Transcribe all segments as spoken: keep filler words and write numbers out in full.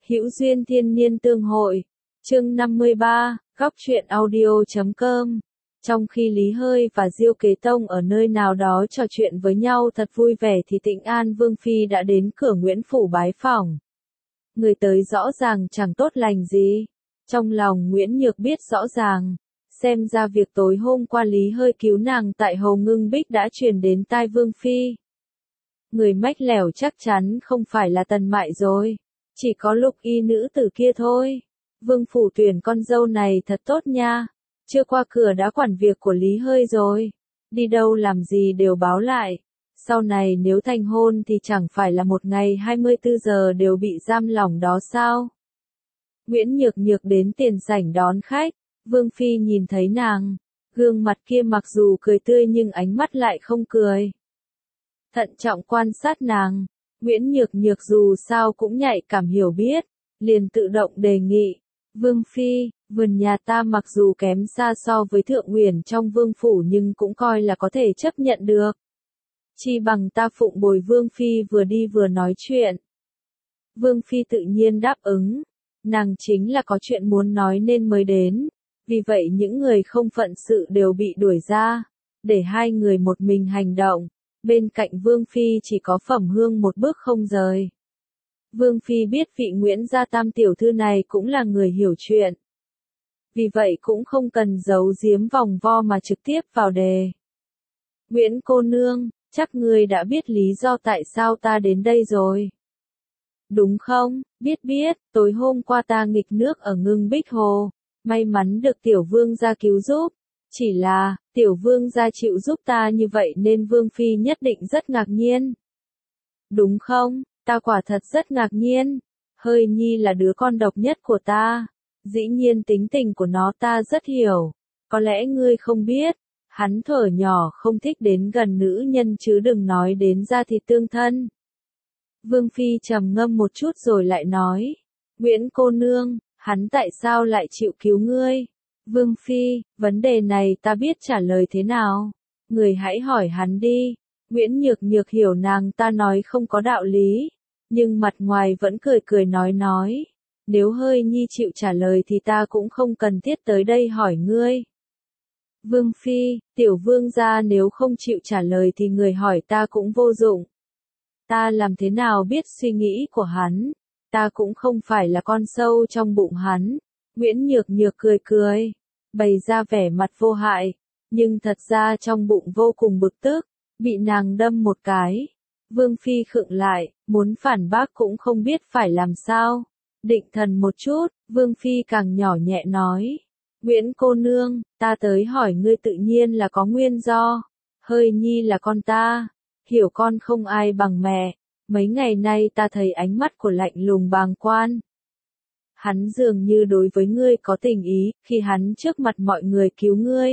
Hữu duyên thiên niên tương hội. Chương năm mươi ba, góc truyện audio chấm com. Trong khi Lý Hơi và Diêu Kế Tông ở nơi nào đó trò chuyện với nhau thật vui vẻ thì Tịnh An Vương Phi đã đến cửa Nguyễn Phủ bái phỏng. Người tới rõ ràng chẳng tốt lành gì. Trong lòng Nguyễn Nhược biết rõ ràng. Xem ra việc tối hôm qua Lý Hơi cứu nàng tại Hồ Ngưng Bích đã truyền đến tai Vương Phi. Người mách lẻo chắc chắn không phải là Tần Mại rồi. Chỉ có Lục Y nữ tử kia thôi. Vương phủ tuyển con dâu này thật tốt nha. Chưa qua cửa đã quản việc của Lý Hơi rồi. Đi đâu làm gì đều báo lại. Sau này nếu thành hôn thì chẳng phải là một ngày hai mươi tư giờ đều bị giam lỏng đó sao? Nguyễn Nhược Nhược đến tiền sảnh đón khách. Vương Phi nhìn thấy nàng. Gương mặt kia mặc dù cười tươi nhưng ánh mắt lại không cười. Thận trọng quan sát nàng. Nguyễn Nhược Nhược dù sao cũng nhạy cảm hiểu biết. Liền tự động đề nghị. Vương Phi, vườn nhà ta mặc dù kém xa so với Thượng Uyển trong vương phủ nhưng cũng coi là có thể chấp nhận được. Chi bằng ta phụng bồi Vương Phi vừa đi vừa nói chuyện. Vương Phi tự nhiên đáp ứng. Nàng chính là có chuyện muốn nói nên mới đến. Vì vậy những người không phận sự đều bị đuổi ra. Để hai người một mình hành động. Bên cạnh Vương Phi chỉ có Phẩm Hương một bước không rời. Vương Phi biết vị Nguyễn gia tam tiểu thư này cũng là người hiểu chuyện. Vì vậy cũng không cần giấu giếm vòng vo mà trực tiếp vào đề. Nguyễn cô nương, chắc ngươi đã biết lý do tại sao ta đến đây rồi. Đúng không? Biết biết, tối hôm qua ta nghịch nước ở Ngưng Bích Hồ. May mắn được tiểu vương gia cứu giúp. Chỉ là, tiểu vương gia chịu giúp ta như vậy nên Vương Phi nhất định rất ngạc nhiên. Đúng không? Ta quả thật rất ngạc nhiên. Hơi Nhi là đứa con độc nhất của ta. Dĩ nhiên tính tình của nó ta rất hiểu. Có lẽ ngươi không biết. Hắn thuở nhỏ không thích đến gần nữ nhân chứ đừng nói đến da thịt tương thân. Vương Phi trầm ngâm một chút rồi lại nói. Nguyễn cô nương, hắn tại sao lại chịu cứu ngươi? Vương Phi, vấn đề này ta biết trả lời thế nào? Người hãy hỏi hắn đi. Nguyễn Nhược Nhược hiểu nàng ta nói không có đạo lý. Nhưng mặt ngoài vẫn cười cười nói nói. Nếu Hơi Nhi chịu trả lời thì ta cũng không cần thiết tới đây hỏi ngươi. Vương Phi, tiểu vương gia nếu không chịu trả lời thì người hỏi ta cũng vô dụng. Ta làm thế nào biết suy nghĩ của hắn? Ta cũng không phải là con sâu trong bụng hắn. Nguyễn Nhược Nhược cười cười. Bày ra vẻ mặt vô hại. Nhưng thật ra trong bụng vô cùng bực tức. Bị nàng đâm một cái. Vương Phi khựng lại. Muốn phản bác cũng không biết phải làm sao. Định thần một chút. Vương Phi càng nhỏ nhẹ nói. Nguyễn cô nương, ta tới hỏi ngươi tự nhiên là có nguyên do. Hơi Nhi là con ta. Hiểu con không ai bằng mẹ. Mấy ngày nay ta thấy ánh mắt của lạnh lùng bàng quan. Hắn dường như đối với ngươi có tình ý, khi hắn trước mặt mọi người cứu ngươi.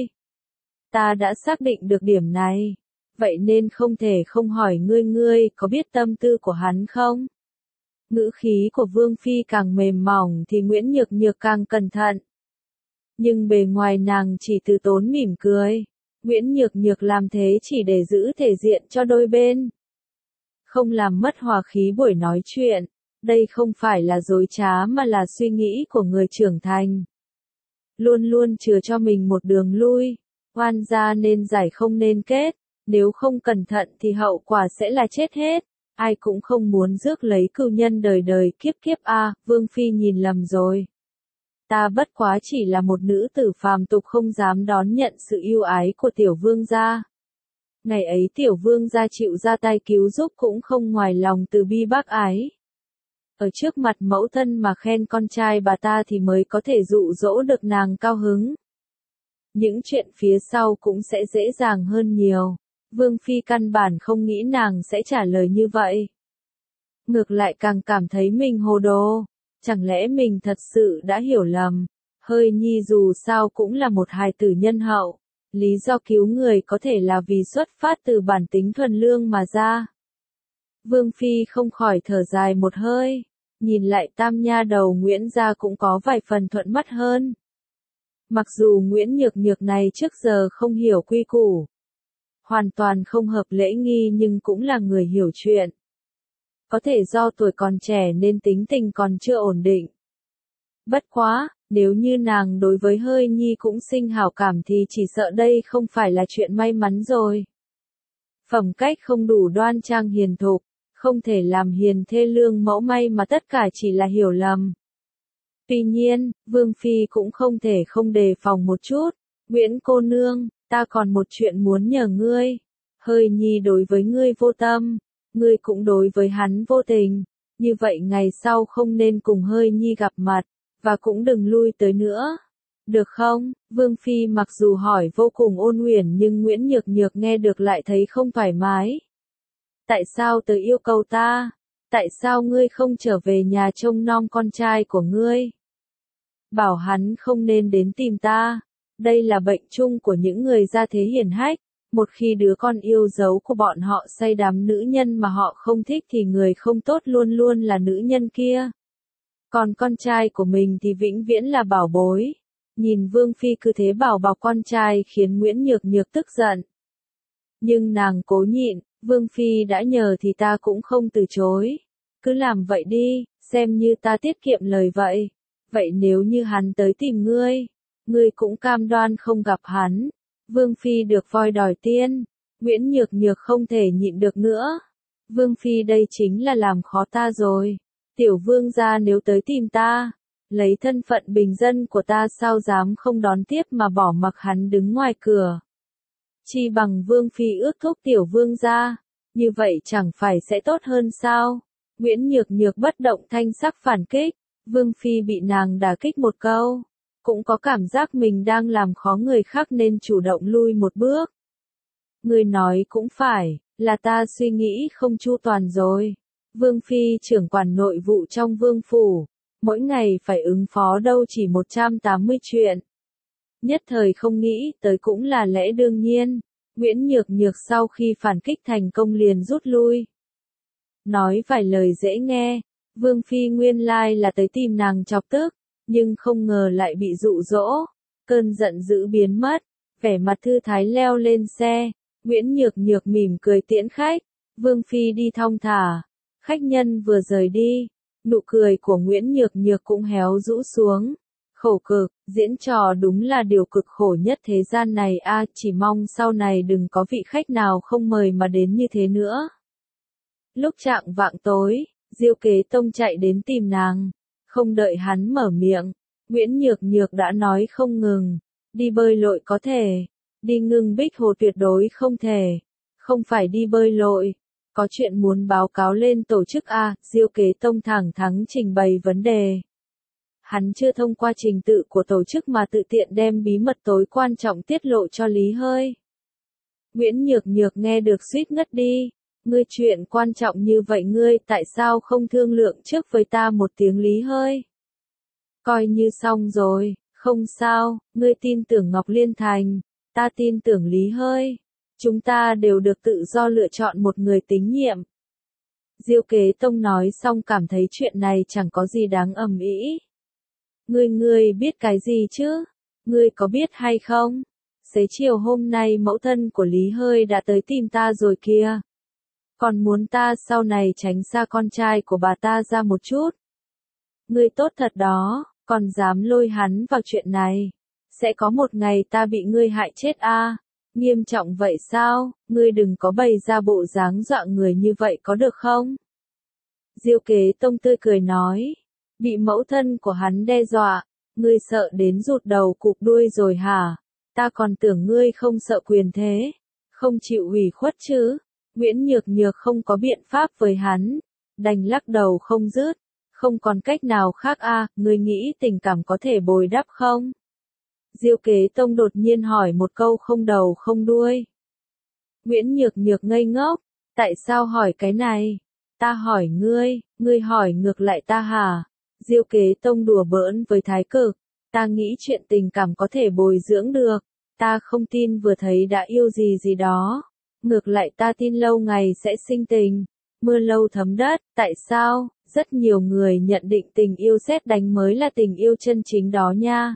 Ta đã xác định được điểm này. Vậy nên không thể không hỏi ngươi ngươi có biết tâm tư của hắn không? Ngữ khí của Vương Phi càng mềm mỏng thì Nguyễn Nhược Nhược càng cẩn thận. Nhưng bề ngoài nàng chỉ từ tốn mỉm cười. Nguyễn Nhược Nhược làm thế chỉ để giữ thể diện cho đôi bên. Không làm mất hòa khí buổi nói chuyện. Đây không phải là dối trá mà là suy nghĩ của người trưởng thành. Luôn luôn chừa cho mình một đường lui. Oan gia nên giải không nên kết. Nếu không cẩn thận thì hậu quả sẽ là chết hết. Ai cũng không muốn rước lấy cừu nhân đời đời kiếp kiếp a. À, Vương Phi nhìn lầm rồi. Ta bất quá chỉ là một nữ tử phàm tục không dám đón nhận sự yêu ái của tiểu vương gia. Ngày ấy tiểu vương gia chịu ra tay cứu giúp cũng không ngoài lòng từ bi bác ái. Ở trước mặt mẫu thân mà khen con trai bà ta thì mới có thể dụ dỗ được nàng cao hứng. Những chuyện phía sau cũng sẽ dễ dàng hơn nhiều. Vương Phi căn bản không nghĩ nàng sẽ trả lời như vậy. Ngược lại càng cảm thấy mình hồ đồ. Chẳng lẽ mình thật sự đã hiểu lầm. Hơi Nhi dù sao cũng là một hài tử nhân hậu. Lý do cứu người có thể là vì xuất phát từ bản tính thuần lương mà ra. Vương Phi không khỏi thở dài một hơi. Nhìn lại tam nha đầu Nguyễn gia cũng có vài phần thuận mắt hơn. Mặc dù Nguyễn Nhược Nhược này trước giờ không hiểu quy củ. Hoàn toàn không hợp lễ nghi nhưng cũng là người hiểu chuyện. có thể do tuổi còn trẻ nên tính tình còn chưa ổn định. Bất quá, nếu như nàng đối với Hơi Nhi cũng sinh hảo cảm thì chỉ sợ đây không phải là chuyện may mắn rồi. Phẩm cách không đủ đoan trang hiền thục, không thể làm hiền thê lương mẫu may mà tất cả chỉ là hiểu lầm. Tuy nhiên, Vương Phi cũng không thể không đề phòng một chút. Nguyễn cô nương, ta còn một chuyện muốn nhờ ngươi. Hơi Nhi đối với ngươi vô tâm, ngươi cũng đối với hắn vô tình. Như vậy ngày sau không nên cùng Hơi Nhi gặp mặt, và cũng đừng lui tới nữa. Được không? Vương Phi mặc dù hỏi vô cùng ôn huyền nhưng Nguyễn Nhược Nhược nghe được lại thấy không thoải mái. Tại sao tớ yêu cầu ta? Tại sao ngươi không trở về nhà trông nom con trai của ngươi? Bảo hắn không nên đến tìm ta. Đây là bệnh chung của những người gia thế hiển hách. Một khi đứa con yêu dấu của bọn họ say đắm nữ nhân mà họ không thích thì người không tốt luôn luôn là nữ nhân kia. Còn con trai của mình thì vĩnh viễn là bảo bối. Nhìn Vương Phi cứ thế bảo bọc con trai khiến Nguyễn Nhược Nhược tức giận. Nhưng nàng cố nhịn, Vương Phi đã nhờ thì ta cũng không từ chối. Cứ làm vậy đi, xem như ta tiết kiệm lời vậy. Vậy nếu như hắn tới tìm ngươi, ngươi cũng cam đoan không gặp hắn. Vương Phi được voi đòi tiên, Nguyễn Nhược Nhược không thể nhịn được nữa. Vương Phi đây chính là làm khó ta rồi. Tiểu vương gia nếu tới tìm ta, lấy thân phận bình dân của ta sao dám không đón tiếp mà bỏ mặc hắn đứng ngoài cửa. Chi bằng Vương Phi ước thúc tiểu vương gia, như vậy chẳng phải sẽ tốt hơn sao? Nguyễn Nhược Nhược bất động thanh sắc phản kích, Vương Phi bị nàng đả kích một câu, cũng có cảm giác mình đang làm khó người khác nên chủ động lui một bước. Người nói cũng phải, là ta suy nghĩ không chu toàn rồi. Vương Phi trưởng quản nội vụ trong vương phủ, mỗi ngày phải ứng phó đâu chỉ một trăm tám mươi chuyện. Nhất thời không nghĩ tới cũng là lẽ đương nhiên. Nguyễn Nhược Nhược sau khi phản kích thành công liền rút lui. Nói vài lời dễ nghe, Vương Phi nguyên lai là tới tìm nàng chọc tức, nhưng không ngờ lại bị dụ dỗ. Cơn giận dữ biến mất, vẻ mặt thư thái leo lên xe, Nguyễn Nhược Nhược mỉm cười tiễn khách, Vương Phi đi thong thả. Khách nhân vừa rời đi, nụ cười của Nguyễn Nhược Nhược cũng héo rũ xuống. Khổ cực, diễn trò đúng là điều cực khổ nhất thế gian này a, chỉ mong sau này đừng có vị khách nào không mời mà đến như thế nữa. Lúc chạng vạng tối, Diêu Kế Tông chạy đến tìm nàng, không đợi hắn mở miệng, Nguyễn Nhược Nhược đã nói không ngừng, đi bơi lội có thể, đi Ngưng Bích Hồ tuyệt đối không thể, không phải đi bơi lội. Có chuyện muốn báo cáo lên tổ chức A, Diêu Kế Tông thẳng thắn trình bày vấn đề. Hắn chưa thông qua trình tự của tổ chức mà tự tiện đem bí mật tối quan trọng tiết lộ cho Lý Hơi. Nguyễn Nhược Nhược nghe được suýt ngất đi. Ngươi chuyện quan trọng như vậy ngươi tại sao không thương lượng trước với ta một tiếng Lý Hơi? Coi như xong rồi, không sao, ngươi tin tưởng Ngọc Liên Thành, ta tin tưởng Lý Hơi. Chúng ta đều được tự do lựa chọn một người tín nhiệm. Diêu Kế Tông nói xong cảm thấy chuyện này chẳng có gì đáng ầm ĩ. Ngươi ngươi biết cái gì chứ? Ngươi có biết hay không? Xế chiều hôm nay mẫu thân của Lý Hơi đã tới tìm ta rồi kìa. Còn muốn ta sau này tránh xa con trai của bà ta ra một chút. Ngươi tốt thật đó, còn dám lôi hắn vào chuyện này. Sẽ có một ngày ta bị ngươi hại chết a. À? Nghiêm trọng vậy sao, ngươi đừng có bày ra bộ dáng dọa người như vậy có được không? Diêu Kế Tông tươi cười nói, bị mẫu thân của hắn đe dọa, ngươi sợ đến rụt đầu cụp đuôi rồi hả? Ta còn tưởng ngươi không sợ quyền thế, không chịu ủy khuất chứ. Nguyễn Nhược Nhược không có biện pháp với hắn, đành lắc đầu không dứt, không còn cách nào khác a, à, ngươi nghĩ tình cảm có thể bồi đắp không? Diêu Kế Tông đột nhiên hỏi một câu không đầu không đuôi. Nguyễn Nhược Nhược ngây ngốc, tại sao hỏi cái này? Ta hỏi ngươi, ngươi hỏi ngược lại ta hả? Diêu Kế Tông đùa bỡn với thái cực, ta nghĩ chuyện tình cảm có thể bồi dưỡng được, ta không tin vừa thấy đã yêu gì gì đó. Ngược lại ta tin lâu ngày sẽ sinh tình, mưa lâu thấm đất, tại sao? Rất nhiều người nhận định tình yêu sét đánh mới là tình yêu chân chính đó nha.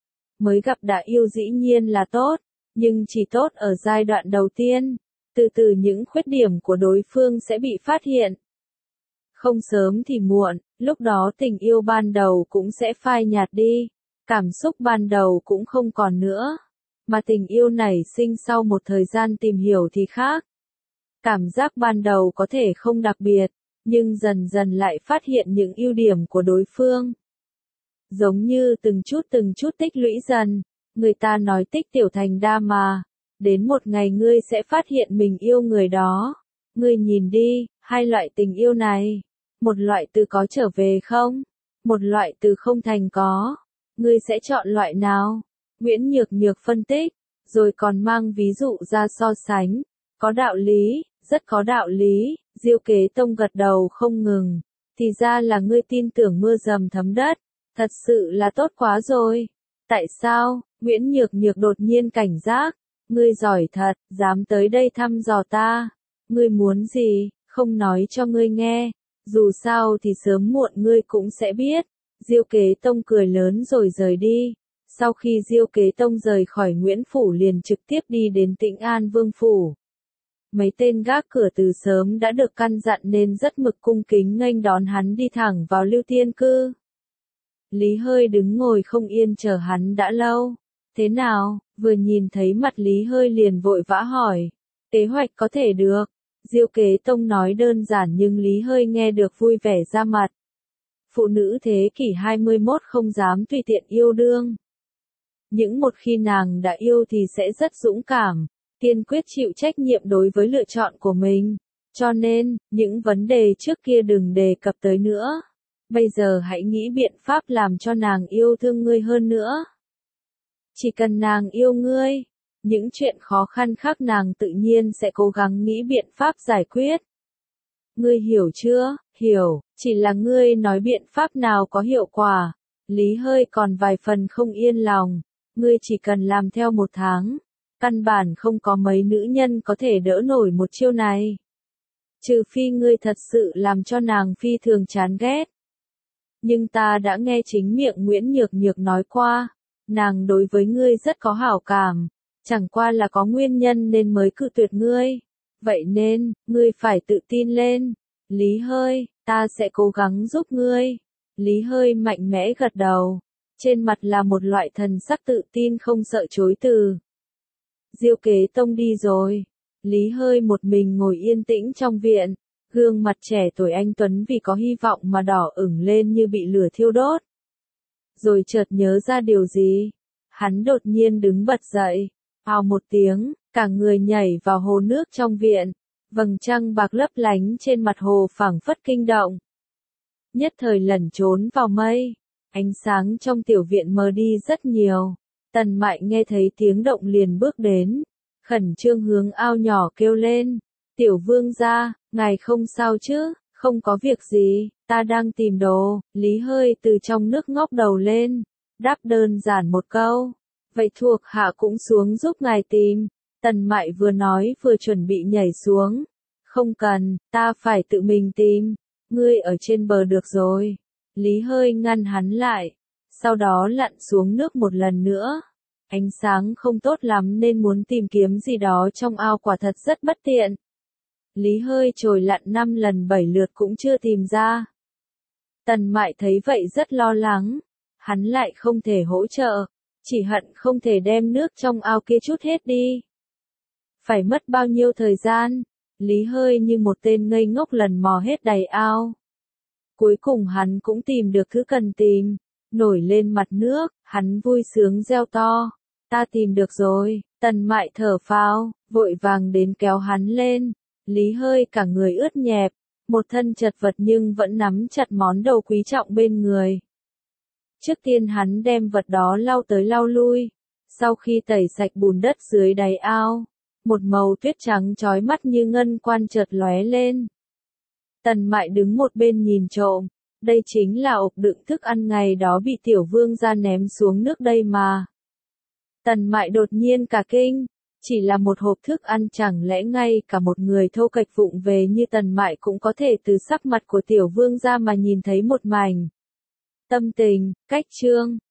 Mới gặp đã yêu dĩ nhiên là tốt, nhưng chỉ tốt ở giai đoạn đầu tiên, từ từ những khuyết điểm của đối phương sẽ bị phát hiện. Không sớm thì muộn, lúc đó tình yêu ban đầu cũng sẽ phai nhạt đi, cảm xúc ban đầu cũng không còn nữa, mà tình yêu nảy sinh sau một thời gian tìm hiểu thì khác. Cảm giác ban đầu có thể không đặc biệt, nhưng dần dần lại phát hiện những ưu điểm của đối phương. Giống như từng chút từng chút tích lũy dần, người ta nói tích tiểu thành đa mà, đến một ngày ngươi sẽ phát hiện mình yêu người đó. Ngươi nhìn đi, hai loại tình yêu này, một loại từ có trở về không, một loại từ không thành có, ngươi sẽ chọn loại nào? Nguyễn Nhược Nhược phân tích, rồi còn mang ví dụ ra so sánh, có đạo lý, rất có đạo lý. Diêu Kế Tông gật đầu không ngừng, thì ra là ngươi tin tưởng mưa dầm thấm đất, thật sự là tốt quá rồi. Tại sao? Nguyễn Nhược Nhược đột nhiên cảnh giác, ngươi giỏi thật, dám tới đây thăm dò ta. Ngươi muốn gì, không nói cho ngươi nghe, dù sao thì sớm muộn ngươi cũng sẽ biết. Diêu Kế Tông cười lớn rồi rời đi. Sau khi Diêu Kế Tông rời khỏi Nguyễn Phủ liền trực tiếp đi đến Tĩnh An Vương Phủ. Mấy tên gác cửa từ sớm đã được căn dặn nên rất mực cung kính nghênh đón hắn đi thẳng vào Lưu Tiên Cư. Lý Hơi đứng ngồi không yên chờ hắn đã lâu. Thế nào? Vừa nhìn thấy mặt Lý Hơi liền vội vã hỏi. Kế hoạch có thể được. Diêu Kế Tông nói đơn giản nhưng Lý Hơi nghe được vui vẻ ra mặt. Phụ nữ thế kỷ hai mươi mốt không dám tùy tiện yêu đương. Những một khi nàng đã yêu thì sẽ rất dũng cảm, kiên quyết chịu trách nhiệm đối với lựa chọn của mình. Cho nên, những vấn đề trước kia đừng đề cập tới nữa. Bây giờ hãy nghĩ biện pháp làm cho nàng yêu thương ngươi hơn nữa. Chỉ cần nàng yêu ngươi, những chuyện khó khăn khác nàng tự nhiên sẽ cố gắng nghĩ biện pháp giải quyết. Ngươi hiểu chưa? Hiểu, chỉ là ngươi nói biện pháp nào có hiệu quả. Lý Hơi còn vài phần không yên lòng. Ngươi chỉ cần làm theo một tháng. Căn bản không có mấy nữ nhân có thể đỡ nổi một chiêu này. Trừ phi ngươi thật sự làm cho nàng phi thường chán ghét. Nhưng ta đã nghe chính miệng Nguyễn Nhược Nhược nói qua, nàng đối với ngươi rất có hảo cảm, chẳng qua là có nguyên nhân nên mới cự tuyệt ngươi. Vậy nên, ngươi phải tự tin lên. Lý Hơi, ta sẽ cố gắng giúp ngươi. Lý Hơi mạnh mẽ gật đầu, trên mặt là một loại thần sắc tự tin không sợ chối từ. Diêu Kế Tông đi rồi. Lý Hơi một mình ngồi yên tĩnh trong viện, gương mặt trẻ tuổi anh tuấn vì có hy vọng mà đỏ ửng lên như bị lửa thiêu đốt. Rồi chợt nhớ ra điều gì, hắn đột nhiên đứng bật dậy, ào một tiếng, cả người nhảy vào hồ nước trong viện, vầng trăng bạc lấp lánh trên mặt hồ phảng phất kinh động. Nhất thời lẩn trốn vào mây, ánh sáng trong tiểu viện mờ đi rất nhiều. Tần Mại nghe thấy tiếng động liền bước đến, khẩn trương hướng ao nhỏ kêu lên, tiểu vương gia, ngài không sao chứ? Không có việc gì, ta đang tìm đồ. Lý Hơi từ trong nước ngóc đầu lên, đáp đơn giản một câu, vậy thuộc hạ cũng xuống giúp ngài tìm. Tần Mại vừa nói vừa chuẩn bị nhảy xuống, không cần, ta phải tự mình tìm, ngươi ở trên bờ được rồi. Lý Hơi ngăn hắn lại, sau đó lặn xuống nước một lần nữa. Ánh sáng không tốt lắm nên muốn tìm kiếm gì đó trong ao quả thật rất bất tiện. Lý Hơi trồi lặn năm lần bảy lượt cũng chưa tìm ra. Tần Mại thấy vậy rất lo lắng, hắn lại không thể hỗ trợ, chỉ hận không thể đem nước trong ao kia chút hết đi. Phải mất bao nhiêu thời gian, Lý Hơi như một tên ngây ngốc lần mò hết đầy ao. Cuối cùng hắn cũng tìm được thứ cần tìm, nổi lên mặt nước, hắn vui sướng reo to, ta tìm được rồi. Tần Mại thở phào, vội vàng đến kéo hắn lên. Lý Hơi cả người ướt nhẹp, một thân chật vật nhưng vẫn nắm chặt món đồ quý trọng bên người. Trước tiên hắn đem vật đó lau tới lau lui, sau khi tẩy sạch bùn đất dưới đáy ao, một màu tuyết trắng chói mắt như ngân quan chợt lóe lên. Tần Mại đứng một bên nhìn trộm, đây chính là ộp đựng thức ăn ngày đó bị tiểu vương gia ném xuống nước đây mà. Tần Mại đột nhiên cả kinh. Chỉ là một hộp thức ăn chẳng lẽ ngay cả một người thô kệch vụng về như Tần Mại cũng có thể từ sắc mặt của tiểu vương gia mà nhìn thấy một mảnh tâm tình, cách chương.